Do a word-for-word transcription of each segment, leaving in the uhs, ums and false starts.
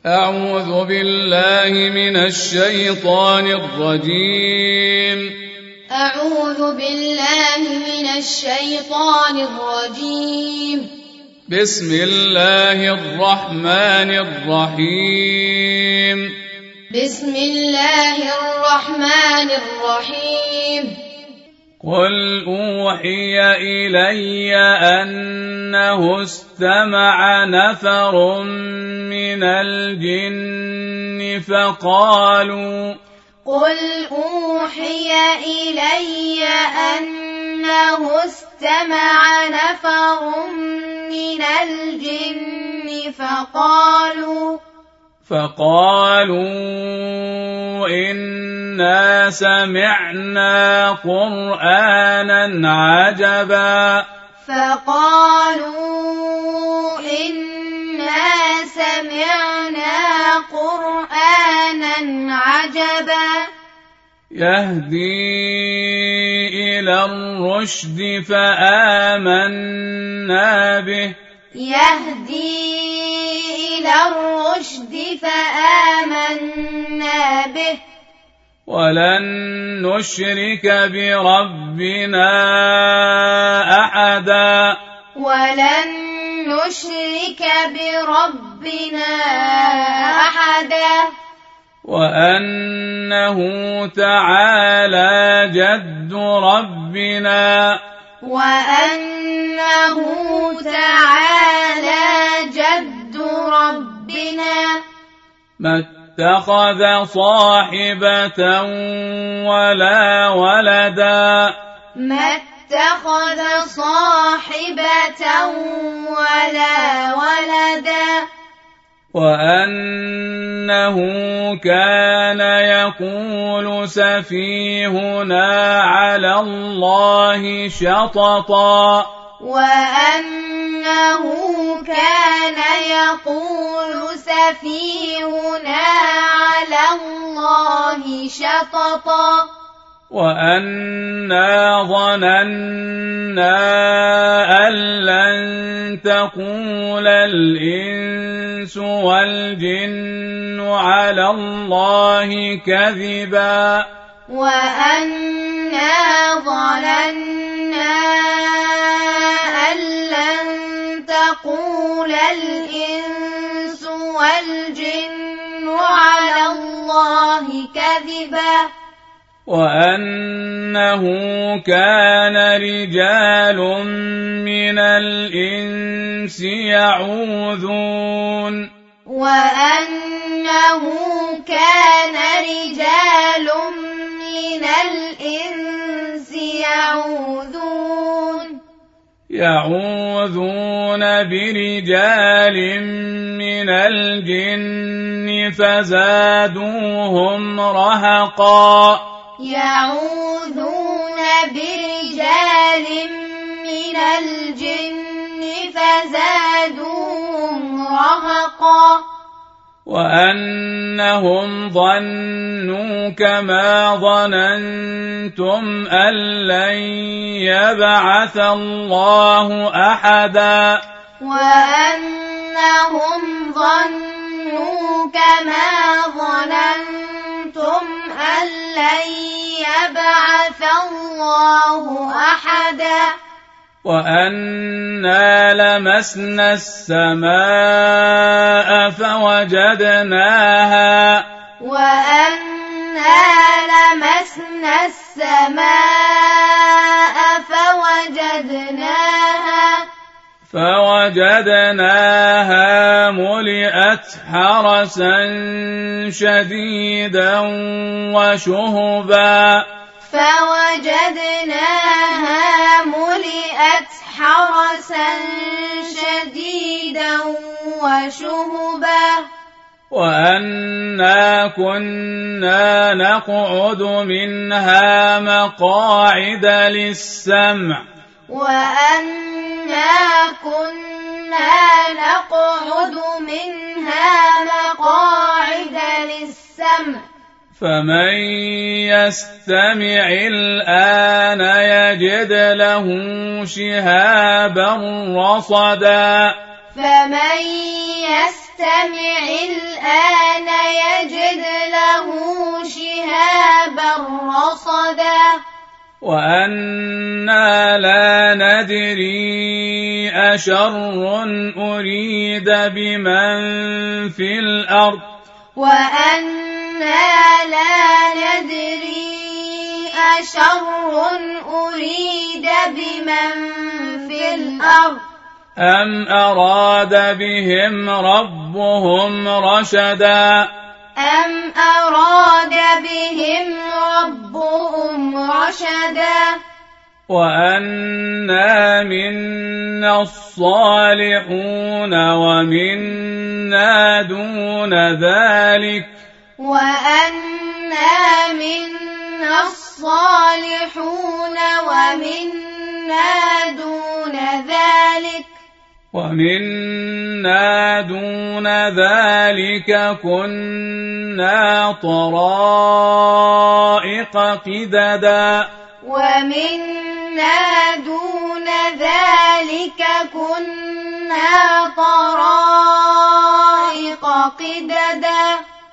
أعوذ بالله من الشيطان الرجيم أعوذ بالله من الشيطان الرجيم بسم الله الرحمن الرحيم بسم الله الرحمن الرحيم قل أوحي إلي أنه استمع نفر من الجن فقالوا قل أوحي إلي أنه استمع نفر من الجن فقالوا فقالوا إنا سمعنا قرآنا عجبا فقالوا إنا سمعنا قرآنا عجبا يهدي إلى الرشد فآمنا به يهدي إلى الرشد فآمنا به ولن نشرك بربنا أحدا ولن نشرك بربنا أحدا وأنه تعالى جد ربنا وأنه تعالى جد ربنا ما اتخذ صاحبة ولا ولدا ما اتخذ صاحبة ولا ولدا وأنه كان يقول سفيهنا على الله شططا وأنه كان يقول سفيهنا على الله شططا وأنا ظننا أن لن تقول الإنس والجن على الله كذبا وأنا ظننا أن لن تقول الإنس والجن على الله كذبا وأنه كان رجال من الإنس يعوذون وأنه كان رجال من الإنس يعوذون يعوذون برجال من الجن فزادوهم رهقا يعوذون برجال من الجن فزادوهم رهقا وأنهم ظنوا كما ظننتم أن لن يبعث الله أحدا وأنهم ظنوا كما ظننتم أن لن يبعث الله أحدا وأنا لمسنا السماء فوجدناها وأنا لمسنا السماء فوجدناها فوجدناها ملئت حرسا شديدا وشهبا فوجدناها ملئت حرسا شديدا وشهبا وأنا كنا نقعد منها مقاعد للسمع وأنا كنا نقعد منها مقاعد للسمع فمن يستمع الآن يجد له شهابا رصدا فمن يستمع يستمع الآن يجد له شهابا رصدا وأنا لا ندري أشر أريد بمن في الأرض وأنا لا ندري أشر أريد بمن في الأرض أم أراد بهم ربهم رشدا أم أراد بهم ربهم رشدا وأنا منا الصالحون ومنا دون ذلك وأنا منا الصالحون ومنا دون ذلك ومنا دون ذلك كنا طرائق قددا ومنا دون ذلك كنا طرائق قددا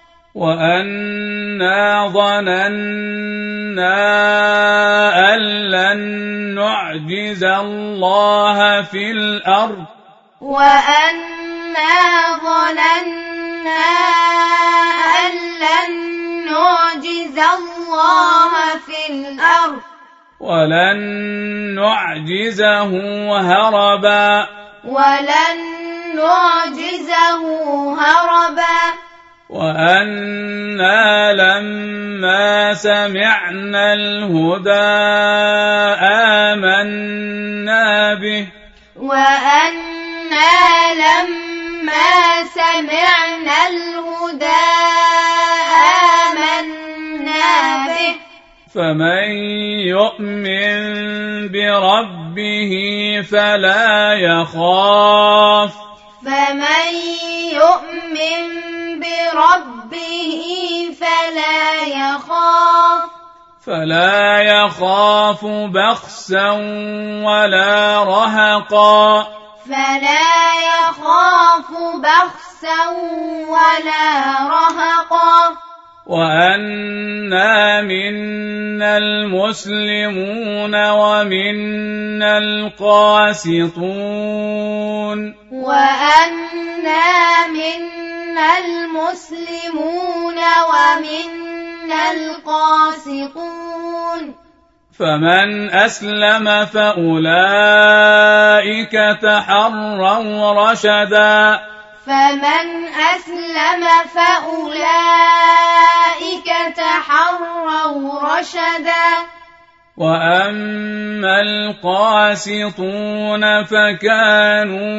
وأنا ظننا أن لن نعجز الله في الأرض وأنا ظننا أن لن نعجز الله في الأرض ولن نعجزه هربا ولن نعجزه هربا وأنا لما سمعنا الهدى آمنا به وأنا لما سمعنا الهدى آمنا به فمن يؤمن بربه فلا يخاف فمن يؤمن بربه فلا يخاف فلا يخاف بخسا ولا رهقا فلا يخاف بخسا ولا رهقا وأنا منا المسلمون ومنا القاسطون وأنا منا المسلمون ومنا القاسطون فمن أسلم فأولئك تحروا رشدا فمن أسلم فأولئك تحروا رشدا وأما القاسطون فكانوا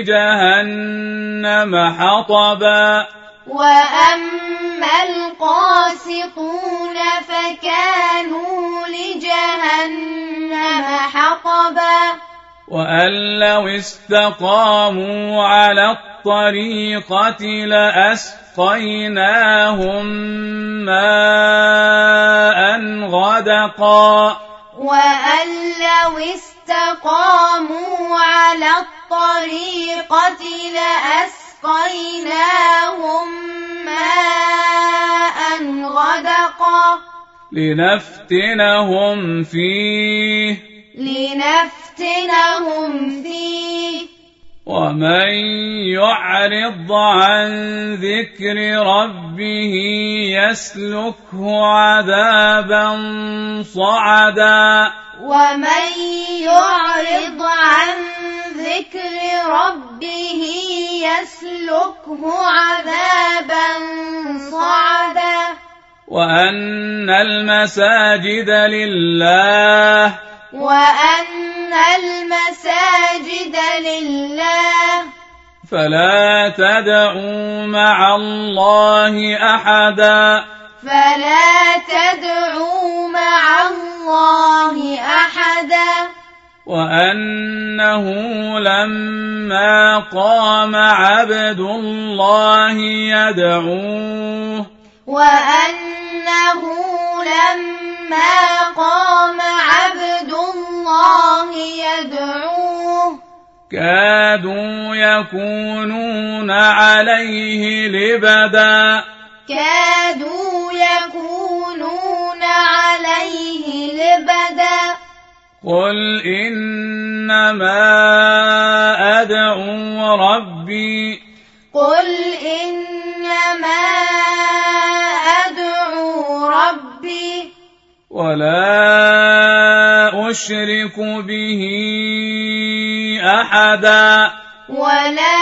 لجهنم حطبا وأما القاسطون فكانوا لجهنم حطبا وأن لو استقاموا على الطريقة لأسقيناهم ماء غدقا وأن لو استقاموا على الطريقة لأسقيناهم ماء غدقا لنفتنهم فيه لنفتنهم فيه ومن يعرض عن ذكر ربه يسلكه عذابا صعدا ومن يعرض عن ذكر ربه يسلكه عذابا صعدا وأن المساجد لله وأن المساجد لله فلا تدعوا مع الله أحدا فلا تدعوا مع الله أحدا وأنه لما قام عبد الله يدعوه وأنه لما قام عبد الله يدعوه كادوا يكونون عليه لبدا كادوا يكونون عليه لبدا قل إنما أدعو ربي قل إنما أدعو ربي ولا أشرك به أحدا ولا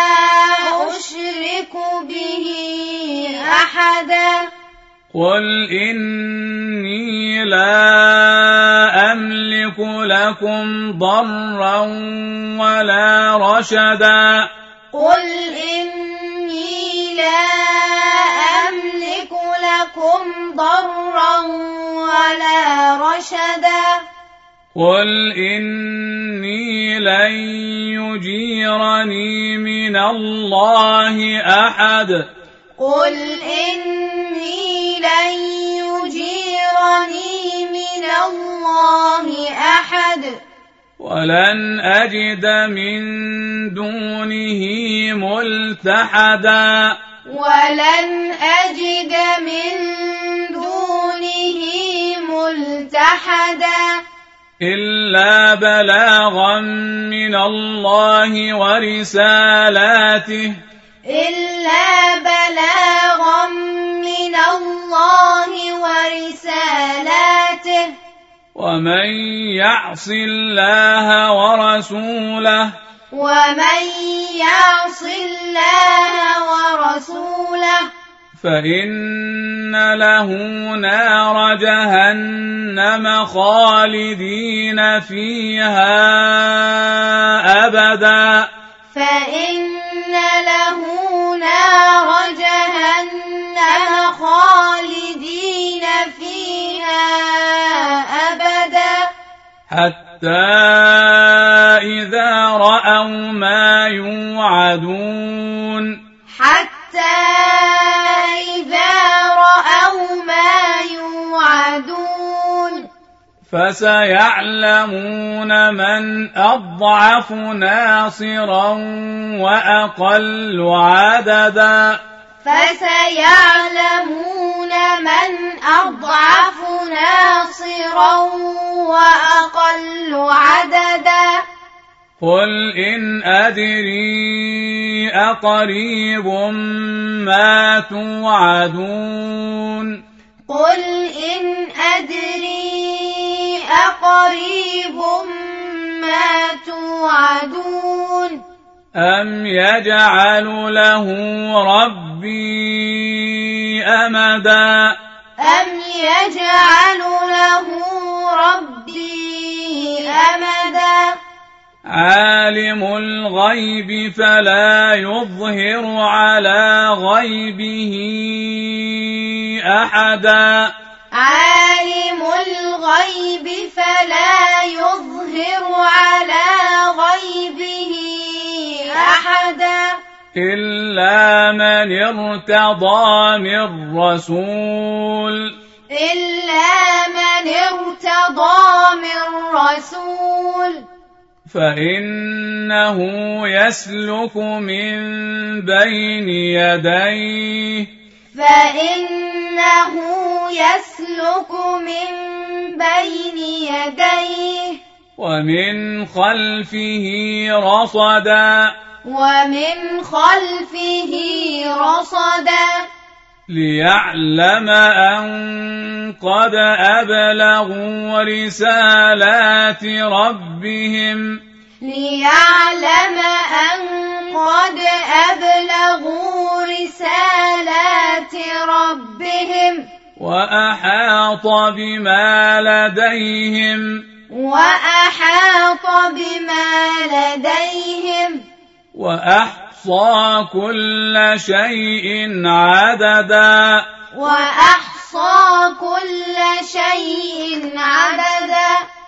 أشرك به أحدا قل إني لا أملك لكم ضرا ولا رشدا قل إني لا أملك لكم ضرا ولا رشدا قل إني لن يجيرني من الله أحد قل إني لن يجيرني من الله أحد ولن أجد من دونه ملتحدا ولن أجد من دونه ملتحدا إلا بلاغا من الله ورسالاته إلا بلاغا من الله ورسالاته ومن يعص الله ورسوله ومن يعص الله ورسوله فإن له نار جهنم خالدين فيها أبدا فإن له نار جهنم خالدين فيها أبدا حتى إذا رأوا ما يوعدون حتى إذا رأوا ما يوعدون فسيعلمون من أضعف ناصرا وأقل عددا فسيعلمون من أضعف ناصرا وأقل عددا قل إن أدري أقريب ما توعدون قل إن أدري أقريب ما توعدون أم يجعل له ربي أمدا أم يجعل له ربي أمدا عالم الغيب فلا يظهر على غيبه أحدا عالم الغيب فلا يظهر على غيبه أحدا إلا من ارتضى من رسول إلا من ارتضى من رسول فإنه يسلك من بين يديه فإنه يسلك من بين يديه ومن خلفه رصدا ومن خلفه رصدا ليعلم أن قد أبلغوا رسالات ربهم ليعلم أن قد أبلغوا رسالات ربهم وأحاط بما لديهم وأحاط بما لديهم وأحصى كل شيء عددا وأحصى كل شيء عددا